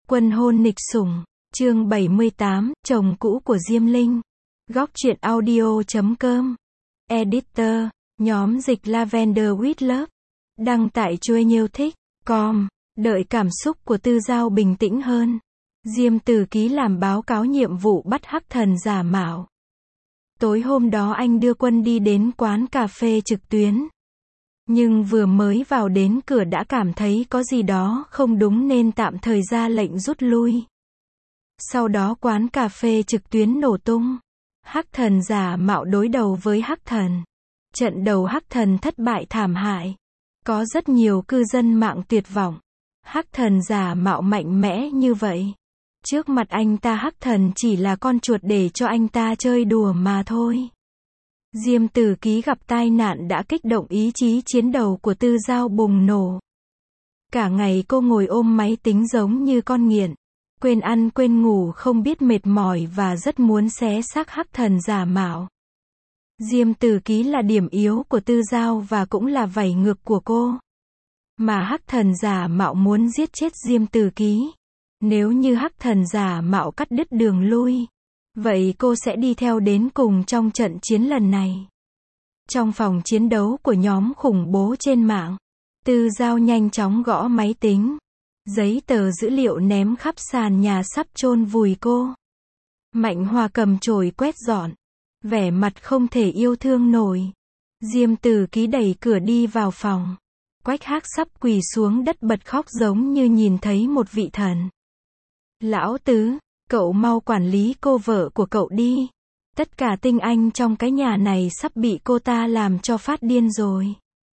Quân hôn nịch sủng, chương 78, chồng cũ của Diêm Linh. Góc truyện audio.com. Editor, nhóm dịch Lavender with Love. Đăng tải chuỗi nhiêu thích.com. Đợi cảm xúc của Tư Giao bình tĩnh hơn. Diêm Tử Ký làm báo cáo nhiệm vụ bắt hắc thần giả mạo. Tối hôm đó anh đưa Quân đi đến quán cà phê trực tuyến. Nhưng vừa mới vào đến cửa đã cảm thấy có gì đó không đúng nên tạm thời ra lệnh rút lui. Sau đó quán cà phê trực tuyến nổ tung. Hắc thần giả mạo đối đầu với hắc thần. Trận đầu hắc thần thất bại thảm hại. Có rất nhiều cư dân mạng tuyệt vọng. Hắc thần giả mạo mạnh mẽ như vậy. Trước mặt anh ta hắc thần chỉ là con chuột để cho anh ta chơi đùa mà thôi. Diêm Tử Ký gặp tai nạn đã kích động ý chí chiến đấu của Tư Giao bùng nổ. Cả ngày cô ngồi ôm máy tính giống như con nghiện. Quên ăn quên ngủ không biết mệt mỏi và rất muốn xé xác hắc thần giả mạo. Diêm Tử Ký là điểm yếu của Tư Giao và cũng là vảy ngược của cô. Mà hắc thần giả mạo muốn giết chết Diêm Tử Ký. Nếu như hắc thần giả mạo cắt đứt đường lui, vậy cô sẽ đi theo đến cùng trong trận chiến lần này. Trong phòng chiến đấu của nhóm khủng bố trên mạng, Tư Giao nhanh chóng gõ máy tính. Giấy tờ dữ liệu ném khắp sàn nhà sắp chôn vùi cô. Mạnh Hòa cầm chổi quét dọn. Vẻ mặt không thể yêu thương nổi. Diêm Tử Ký đẩy cửa đi vào phòng. Quách Hác sắp quỳ xuống đất bật khóc giống như nhìn thấy một vị thần. Lão Tứ, cậu mau quản lý cô vợ của cậu đi. Tất cả tinh anh trong cái nhà này sắp bị cô ta làm cho phát điên rồi.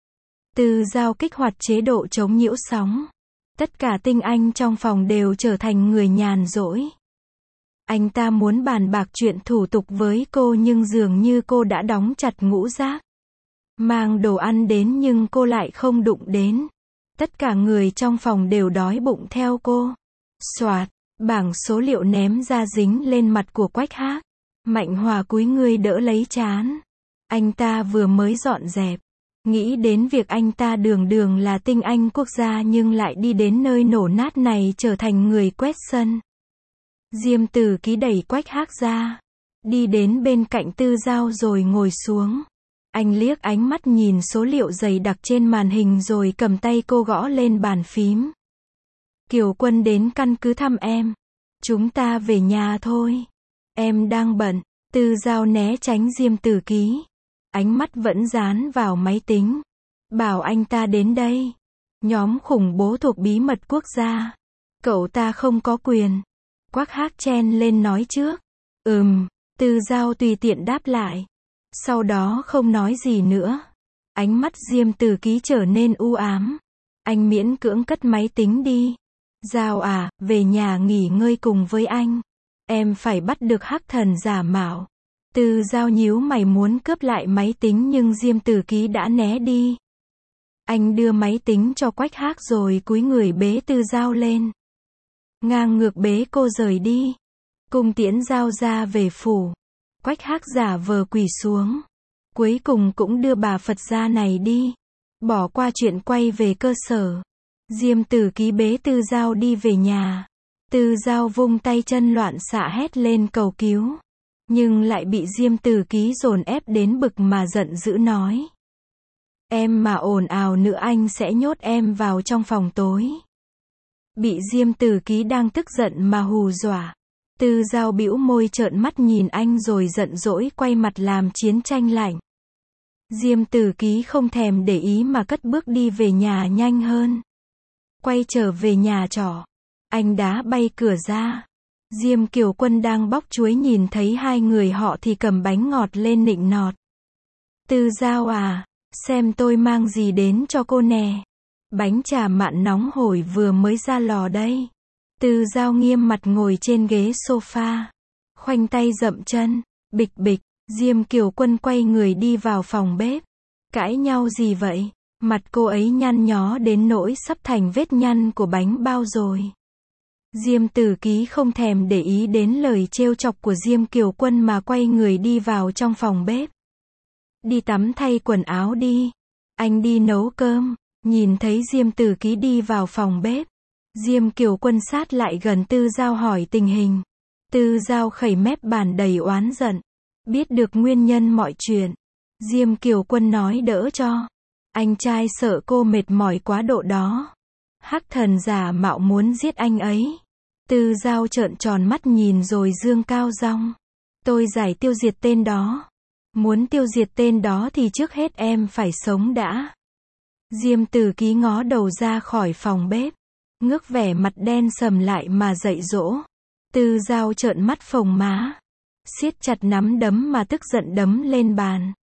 Tư Giao kích hoạt chế độ chống nhiễu sóng. Tất cả tinh anh trong phòng đều trở thành người nhàn rỗi. Anh ta muốn bàn bạc chuyện thủ tục với cô nhưng dường như cô đã đóng chặt ngũ giác. Mang đồ ăn đến nhưng cô lại không đụng đến. Tất cả người trong phòng đều đói bụng theo cô. Soạt, bảng số liệu ném ra dính lên mặt của Quách Hác. Mạnh Hòa cúi người đỡ lấy trán. Anh ta vừa mới dọn dẹp. Nghĩ đến việc anh ta đường đường là tinh anh quốc gia nhưng lại đi đến nơi nổ nát này trở thành người quét sân. Diêm Tử Ký đẩy Quách Hác ra. Đi đến bên cạnh Tư Giao rồi ngồi xuống. Anh liếc ánh mắt nhìn số liệu dày đặc trên màn hình rồi cầm tay cô gõ lên bàn phím. Kiều Quân đến căn cứ thăm em. Chúng ta về nhà thôi. Em đang bận. Tư Giao né tránh Diêm Tử Ký. Ánh mắt vẫn dán vào máy tính. Bảo anh ta đến đây. Nhóm khủng bố thuộc bí mật quốc gia. Cậu ta không có quyền. Quách Hác chen lên nói trước. Tư Giao tùy tiện đáp lại. Sau đó không nói gì nữa. Ánh mắt Diêm Tử Ký trở nên u ám. Anh miễn cưỡng cất máy tính đi. Giao à, về nhà nghỉ ngơi cùng với anh. Em phải bắt được hắc thần giả mạo. Tư Giao nhíu mày muốn cướp lại máy tính nhưng Diêm Tử Ký đã né đi. Anh đưa máy tính cho Quách Hác rồi cúi người bế Tư Giao lên. Ngang ngược bế cô rời đi. Cùng tiễn Giao ra về phủ. Quách Hác giả vờ quỳ xuống. Cuối cùng cũng đưa bà Phật gia này đi. Bỏ qua chuyện quay về cơ sở. Diêm Tử Ký bế Tư Giao đi về nhà. Tư Giao vung tay chân loạn xạ hét lên cầu cứu. Nhưng lại bị Diêm Tử Ký dồn ép đến bực mà giận dữ nói. Em mà ồn ào nữa anh sẽ nhốt em vào trong phòng tối. Bị Diêm Tử Ký đang tức giận mà hù dọa. Tư Giao bĩu môi trợn mắt nhìn anh rồi giận dỗi quay mặt làm chiến tranh lạnh. Diêm Tử Ký không thèm để ý mà cất bước đi về nhà nhanh hơn. Quay trở về nhà trọ. Anh đá bay cửa ra. Diêm Kiều Quân đang bóc chuối nhìn thấy hai người họ thì cầm bánh ngọt lên nịnh nọt. Tư Giao à, xem tôi mang gì đến cho cô nè. Bánh trà mặn nóng hổi vừa mới ra lò đây. Tư Giao nghiêm mặt ngồi trên ghế sofa. Khoanh tay dậm chân. Bịch bịch, Diêm Kiều Quân quay người đi vào phòng bếp. Cãi nhau gì vậy? Mặt cô ấy nhăn nhó đến nỗi sắp thành vết nhăn của bánh bao rồi. Diêm Tử Ký không thèm để ý đến lời trêu chọc của Diêm Kiều Quân mà quay người đi vào trong phòng bếp. Đi tắm thay quần áo đi. Anh đi nấu cơm. Nhìn thấy Diêm Tử Ký đi vào phòng bếp. Diêm Kiều Quân sát lại gần Tư Giao hỏi tình hình. Tư Giao khẩy mép bàn đầy oán giận. Biết được nguyên nhân mọi chuyện. Diêm Kiều Quân nói đỡ cho. Anh trai sợ cô mệt mỏi quá độ đó. Hắc thần giả mạo muốn giết anh ấy. Tư Giao trợn tròn mắt nhìn rồi dương cao giọng. Tôi giải tiêu diệt tên đó. Muốn tiêu diệt tên đó thì trước hết em phải sống đã. Diêm Tử Ký ngó đầu ra khỏi phòng bếp. Ngước vẻ mặt đen sầm lại mà dạy dỗ. Tư Giao trợn mắt phồng má. Siết chặt nắm đấm mà tức giận đấm lên bàn.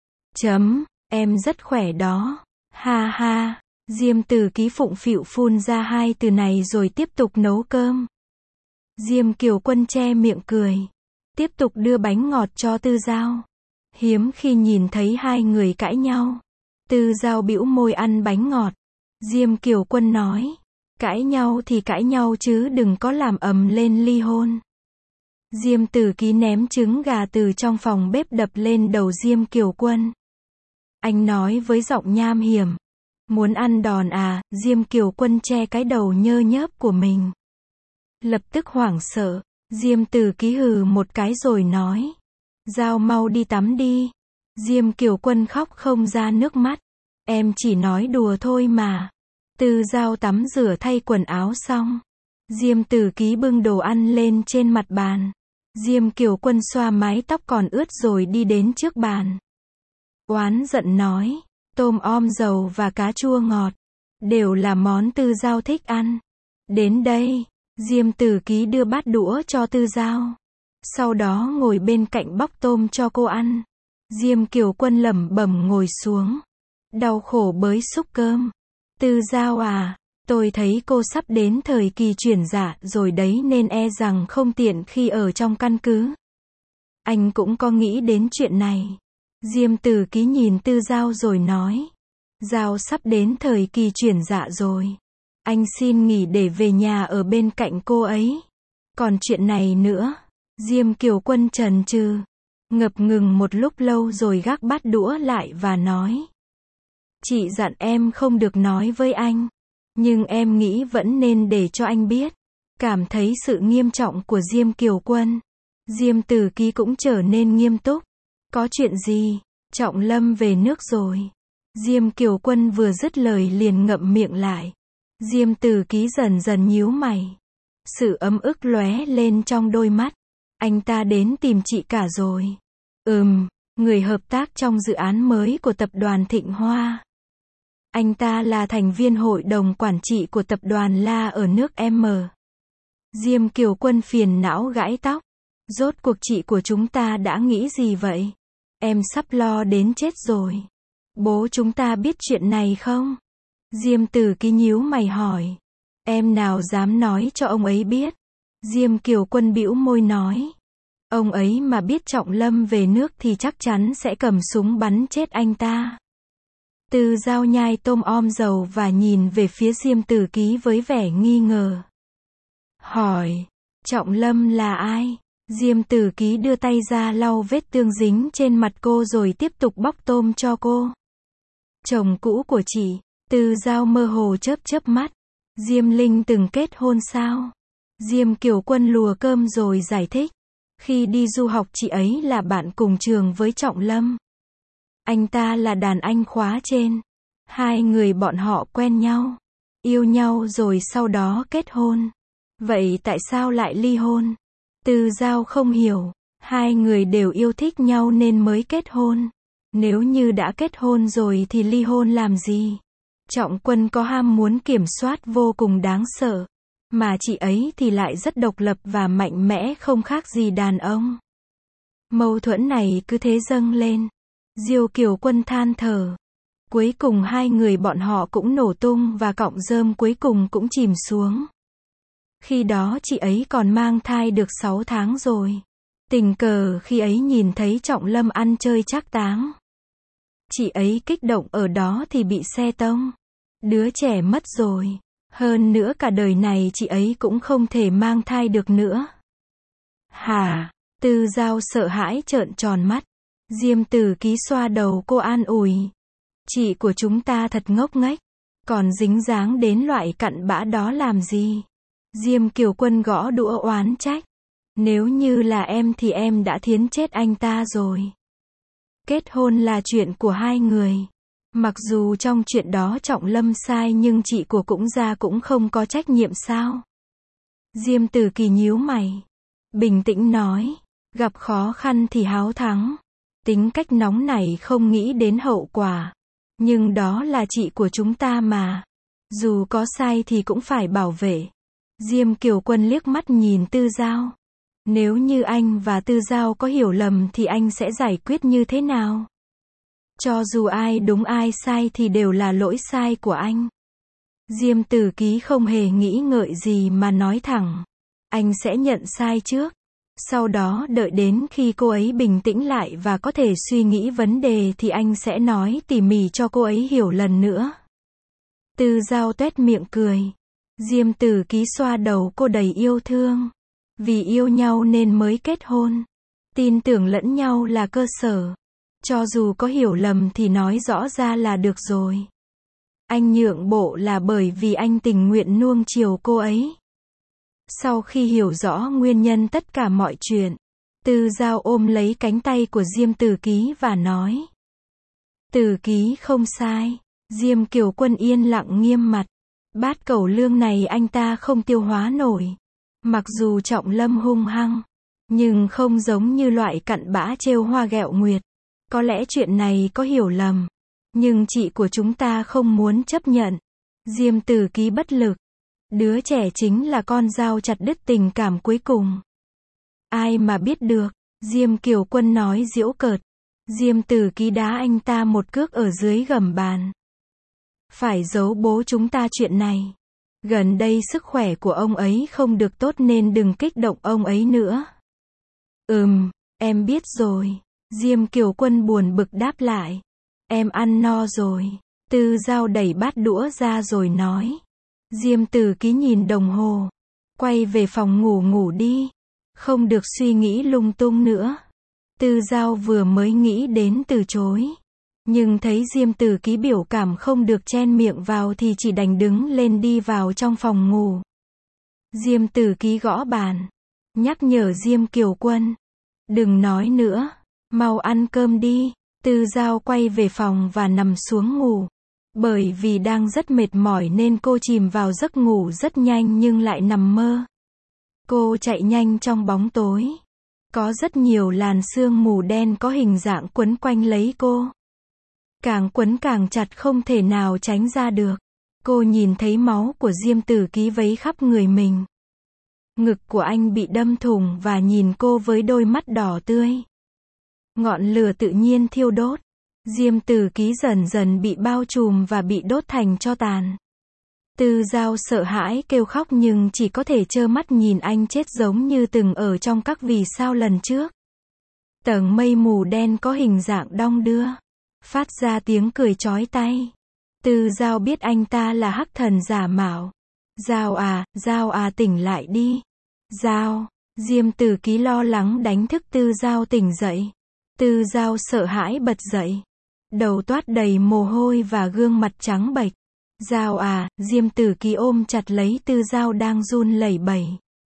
Em rất khỏe đó. Ha ha. Diêm Tử Ký phụng phịu phun ra hai từ này rồi tiếp tục nấu cơm. Diêm Kiều Quân che miệng cười. Tiếp tục đưa bánh ngọt cho Tư Giao. Hiếm khi nhìn thấy hai người cãi nhau. Tư Giao bĩu môi ăn bánh ngọt. Diêm Kiều Quân nói. Cãi nhau thì cãi nhau chứ đừng có làm ầm lên ly hôn. Diêm Tử Ký ném trứng gà từ trong phòng bếp đập lên đầu Diêm Kiều Quân. Anh nói với giọng nham hiểm. Muốn ăn đòn à? Diêm Kiều Quân che cái đầu nhơ nhớp của mình. Lập tức hoảng sợ. Diêm Tử Ký hừ một cái rồi nói. Giao mau đi tắm đi. Diêm Kiều Quân khóc không ra nước mắt. Em chỉ nói đùa thôi mà. Tư Giao tắm rửa thay quần áo xong. Diêm Tử Ký bưng đồ ăn lên trên mặt bàn. Diêm Kiều Quân xoa mái tóc còn ướt rồi đi đến trước bàn. Oán giận nói. Tôm om dầu và cá chua ngọt. Đều là món Tư Giao thích ăn. Đến đây. Diêm Tử Ký đưa bát đũa cho Tư Giao. Sau đó ngồi bên cạnh bóc tôm cho cô ăn. Diêm Kiều Quân lẩm bẩm ngồi xuống. Đau khổ bới xúc cơm. Tư Giao à, tôi thấy cô sắp đến thời kỳ chuyển dạ rồi đấy nên e rằng không tiện khi ở trong căn cứ. Anh cũng có nghĩ đến chuyện này. Diêm Tử Ký nhìn Tư Giao rồi nói. Giao sắp đến thời kỳ chuyển dạ rồi. Anh xin nghỉ để về nhà ở bên cạnh cô ấy. Còn chuyện này nữa. Diêm Kiều Quân chần chừ. Ngập ngừng một lúc lâu rồi gác bát đũa lại và nói. Chị dặn em không được nói với anh. Nhưng em nghĩ vẫn nên để cho anh biết. Cảm thấy sự nghiêm trọng của Diêm Kiều Quân. Diêm Tử Ký cũng trở nên nghiêm túc. Có chuyện gì? Trọng Lâm về nước rồi. Diêm Kiều Quân vừa dứt lời liền ngậm miệng lại. Diêm Tử Ký dần dần nhíu mày. Sự ấm ức lóe lên trong đôi mắt. Anh ta đến tìm chị cả rồi. Người hợp tác trong dự án mới của tập đoàn Thịnh Hoa. Anh ta là thành viên hội đồng quản trị của tập đoàn La ở nước M. Diêm Kiều Quân phiền não gãi tóc. Rốt cuộc chị của chúng ta đã nghĩ gì vậy? Em sắp lo đến chết rồi. Bố chúng ta biết chuyện này không? Diêm Tử Ký nhíu mày hỏi. Em nào dám nói cho ông ấy biết? Diêm Kiều Quân bĩu môi nói. Ông ấy mà biết Trọng Lâm về nước thì chắc chắn sẽ cầm súng bắn chết anh ta. Tư Giao nhai tôm om dầu và nhìn về phía Diêm Tử Ký với vẻ nghi ngờ. Hỏi. Trọng Lâm là ai? Diêm Tử Ký đưa tay ra lau vết tương dính trên mặt cô rồi tiếp tục bóc tôm cho cô. Chồng cũ của chị. Tư Giao mơ hồ chớp chớp mắt. Diêm Linh từng kết hôn sao? Diêm Kiều Quân lùa cơm rồi giải thích. Khi đi du học chị ấy là bạn cùng trường với Trọng Lâm. Anh ta là đàn anh khóa trên. Hai người bọn họ quen nhau. Yêu nhau rồi sau đó kết hôn. Vậy tại sao lại ly hôn? Tư Giao không hiểu. Hai người đều yêu thích nhau nên mới kết hôn. Nếu như đã kết hôn rồi thì ly hôn làm gì? Trọng Quân có ham muốn kiểm soát vô cùng đáng sợ. Mà chị ấy thì lại rất độc lập và mạnh mẽ không khác gì đàn ông. Mâu thuẫn này cứ thế dâng lên. Diêu Kiều Quân than thở. Cuối cùng hai người bọn họ cũng nổ tung và cọng rơm cuối cùng cũng chìm xuống. Khi đó chị ấy còn mang thai được 6 tháng rồi. Tình cờ khi ấy nhìn thấy Trọng Lâm ăn chơi trác táng. Chị ấy kích động ở đó thì bị xe tông. Đứa trẻ mất rồi. Hơn nữa cả đời này chị ấy cũng không thể mang thai được nữa. Hả? Tư Giao sợ hãi trợn tròn mắt. Diêm Tử Ký xoa đầu cô an ủi. Chị của chúng ta thật ngốc nghếch. Còn dính dáng đến loại cặn bã đó làm gì? Diêm Kiều Quân gõ đũa oán trách. Nếu như là em thì em đã thiến chết anh ta rồi. Kết hôn là chuyện của hai người. Mặc dù trong chuyện đó Trọng Lâm sai nhưng chị của cũng ra cũng không có trách nhiệm sao? Diêm Tử Kỳ nhíu mày. Bình tĩnh nói. Gặp khó khăn thì háo thắng. Tính cách nóng nảy không nghĩ đến hậu quả. Nhưng đó là chị của chúng ta mà. Dù có sai thì cũng phải bảo vệ. Diêm Kiều Quân liếc mắt nhìn Tư Giao. Nếu như anh và Tư Giao có hiểu lầm thì anh sẽ giải quyết như thế nào? Cho dù ai đúng ai sai thì đều là lỗi sai của anh. Diêm Tử Ký không hề nghĩ ngợi gì mà nói thẳng. Anh sẽ nhận sai trước. Sau đó đợi đến khi cô ấy bình tĩnh lại và có thể suy nghĩ vấn đề thì anh sẽ nói tỉ mỉ cho cô ấy hiểu lần nữa. Tư Giao tuét miệng cười. Diêm Tử Ký xoa đầu cô đầy yêu thương. Vì yêu nhau nên mới kết hôn. Tin tưởng lẫn nhau là cơ sở. Cho dù có hiểu lầm thì nói rõ ra là được rồi. Anh nhượng bộ là bởi vì anh tình nguyện nuông chiều cô ấy. Sau khi hiểu rõ nguyên nhân tất cả mọi chuyện, Tư Giao ôm lấy cánh tay của Diêm Tử Ký và nói. Tử Ký không sai. Diêm Kiều Quân yên lặng nghiêm mặt. Bát cẩu lương này anh ta không tiêu hóa nổi. Mặc dù Trọng Lâm hung hăng, nhưng không giống như loại cặn bã trêu hoa ghẹo nguyệt. Có lẽ chuyện này có hiểu lầm. Nhưng chị của chúng ta không muốn chấp nhận. Diêm Tử Ký bất lực. Đứa trẻ chính là con dao chặt đứt tình cảm cuối cùng. Ai mà biết được. Diêm Kiều Quân nói giễu cợt. Diêm Tử Ký đá anh ta một cước ở dưới gầm bàn. Phải giấu bố chúng ta chuyện này. Gần đây sức khỏe của ông ấy không được tốt nên đừng kích động ông ấy nữa. Em biết rồi. Diêm Kiều Quân buồn bực đáp lại. Em ăn no rồi. Tư Giao đẩy bát đũa ra rồi nói. Diêm Tử Ký nhìn đồng hồ. Quay về phòng ngủ đi. Không được suy nghĩ lung tung nữa. Tư Giao vừa mới nghĩ đến từ chối. Nhưng thấy Diêm Tử Ký biểu cảm không được chen miệng vào thì chỉ đành đứng lên đi vào trong phòng ngủ. Diêm Tử Ký gõ bàn. Nhắc nhở Diêm Kiều Quân. Đừng nói nữa. Mau ăn cơm đi. Tư Giao quay về phòng và nằm xuống ngủ. Bởi vì đang rất mệt mỏi nên cô chìm vào giấc ngủ rất nhanh nhưng lại nằm mơ. Cô chạy nhanh trong bóng tối. Có rất nhiều làn sương mù đen có hình dạng quấn quanh lấy cô. Càng quấn càng chặt không thể nào tránh ra được. Cô nhìn thấy máu của Diêm Tử Ký vấy khắp người mình. Ngực của anh bị đâm thủng và nhìn cô với đôi mắt đỏ tươi. Ngọn lửa tự nhiên thiêu đốt. Diêm Tử Ký dần dần bị bao trùm và bị đốt thành tro tàn. Tư Giao sợ hãi kêu khóc nhưng chỉ có thể trơ mắt nhìn anh chết giống như từng ở trong các vì sao lần trước. Tầng mây mù đen có hình dạng đong đưa. Phát ra tiếng cười chói tai. Tư Giao biết anh ta là hắc thần giả mạo. Giao à tỉnh lại đi. Giao. Diêm Tử Ký lo lắng đánh thức Tư Giao tỉnh dậy. Tư Giao sợ hãi bật dậy. Đầu toát đầy mồ hôi và gương mặt trắng bệch. Giao à, Diêm Tử Ký ôm chặt lấy Tư Giao đang run lẩy bẩy.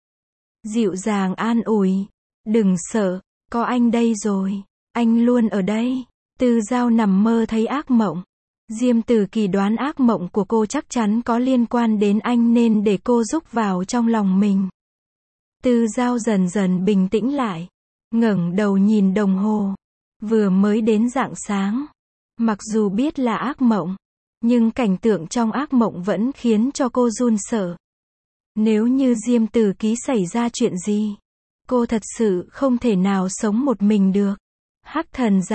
Dịu dàng an ủi. Đừng sợ, có anh đây rồi. Anh luôn ở đây. Tư Giao nằm mơ thấy ác mộng. Diêm Tử Ký đoán ác mộng của cô chắc chắn có liên quan đến anh nên để cô rúc vào trong lòng mình. Tư Giao dần dần bình tĩnh lại. Ngẩng đầu nhìn đồng hồ. Vừa mới đến rạng sáng. Mặc dù biết là ác mộng, nhưng cảnh tượng trong ác mộng vẫn khiến cho cô run sợ. Nếu như Diêm Tử Ký xảy ra chuyện gì, cô thật sự không thể nào sống một mình được. Hắc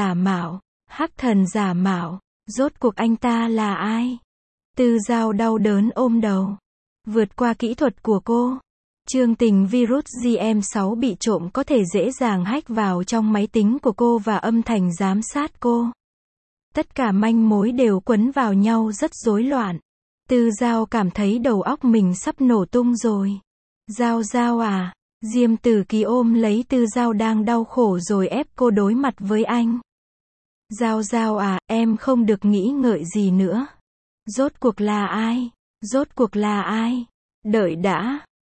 thần giả mạo, rốt cuộc anh ta là ai? Tư Giao đau đớn ôm đầu. Vượt qua kỹ thuật của cô, chương trình virus GM6 bị trộm có thể dễ dàng hack vào trong máy tính của cô và âm thầm giám sát cô. Tất cả manh mối đều quấn vào nhau rất rối loạn. Tư Giao cảm thấy đầu óc mình sắp nổ tung rồi. Giao à. Diêm Tử Ký ôm lấy Tư Giao đang đau khổ rồi ép cô đối mặt với anh. Giao à, em không được nghĩ ngợi gì nữa. Rốt cuộc là ai? Đợi đã.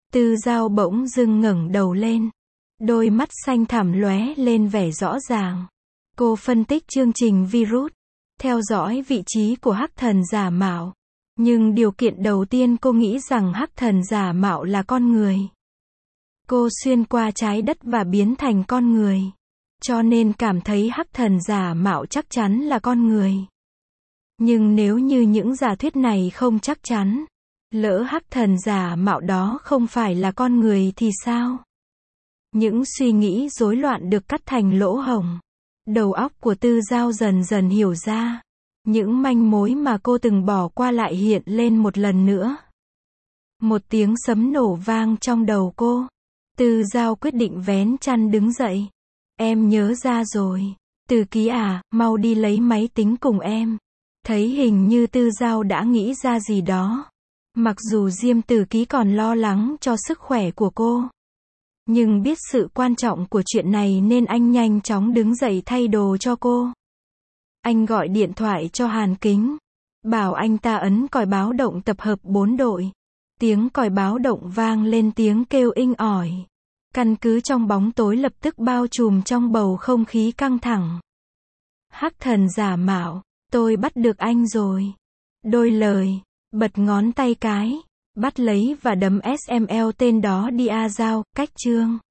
Tư Giao bỗng dưng ngẩng đầu lên. Đôi mắt xanh thẳm lóe lên vẻ rõ ràng. Cô phân tích chương trình virus, theo dõi vị trí của hắc thần giả mạo. Nhưng điều kiện đầu tiên cô nghĩ rằng hắc thần giả mạo là con người. Cô xuyên qua trái đất và biến thành con người. Cho nên cảm thấy hắc thần giả mạo chắc chắn là con người. Nhưng nếu như những giả thuyết này không chắc chắn, lỡ hắc thần giả mạo đó không phải là con người thì sao? Những suy nghĩ rối loạn được cắt thành lỗ hổng. Đầu óc của Tư Giao dần dần hiểu ra. Những manh mối mà cô từng bỏ qua lại hiện lên một lần nữa. Một tiếng sấm nổ vang trong đầu cô. Tư Giao quyết định vén chăn đứng dậy. Em nhớ ra rồi. Từ Ký à, mau đi lấy máy tính cùng em. Thấy hình như Tư Giao đã nghĩ ra gì đó. Mặc dù Diêm Từ Ký còn lo lắng cho sức khỏe của cô. Nhưng biết sự quan trọng của chuyện này nên anh nhanh chóng đứng dậy thay đồ cho cô. Anh gọi điện thoại cho Hàn Kính. Bảo anh ta ấn còi báo động tập hợp 4 đội. Tiếng còi báo động vang lên tiếng kêu inh ỏi. Căn cứ trong bóng tối lập tức bao trùm trong bầu không khí căng thẳng. Hắc thần giả mạo, tôi bắt được anh rồi. Đôi lời, bật ngón tay cái, bắt lấy và đấm SML tên đó đi. A Giao, cách chương.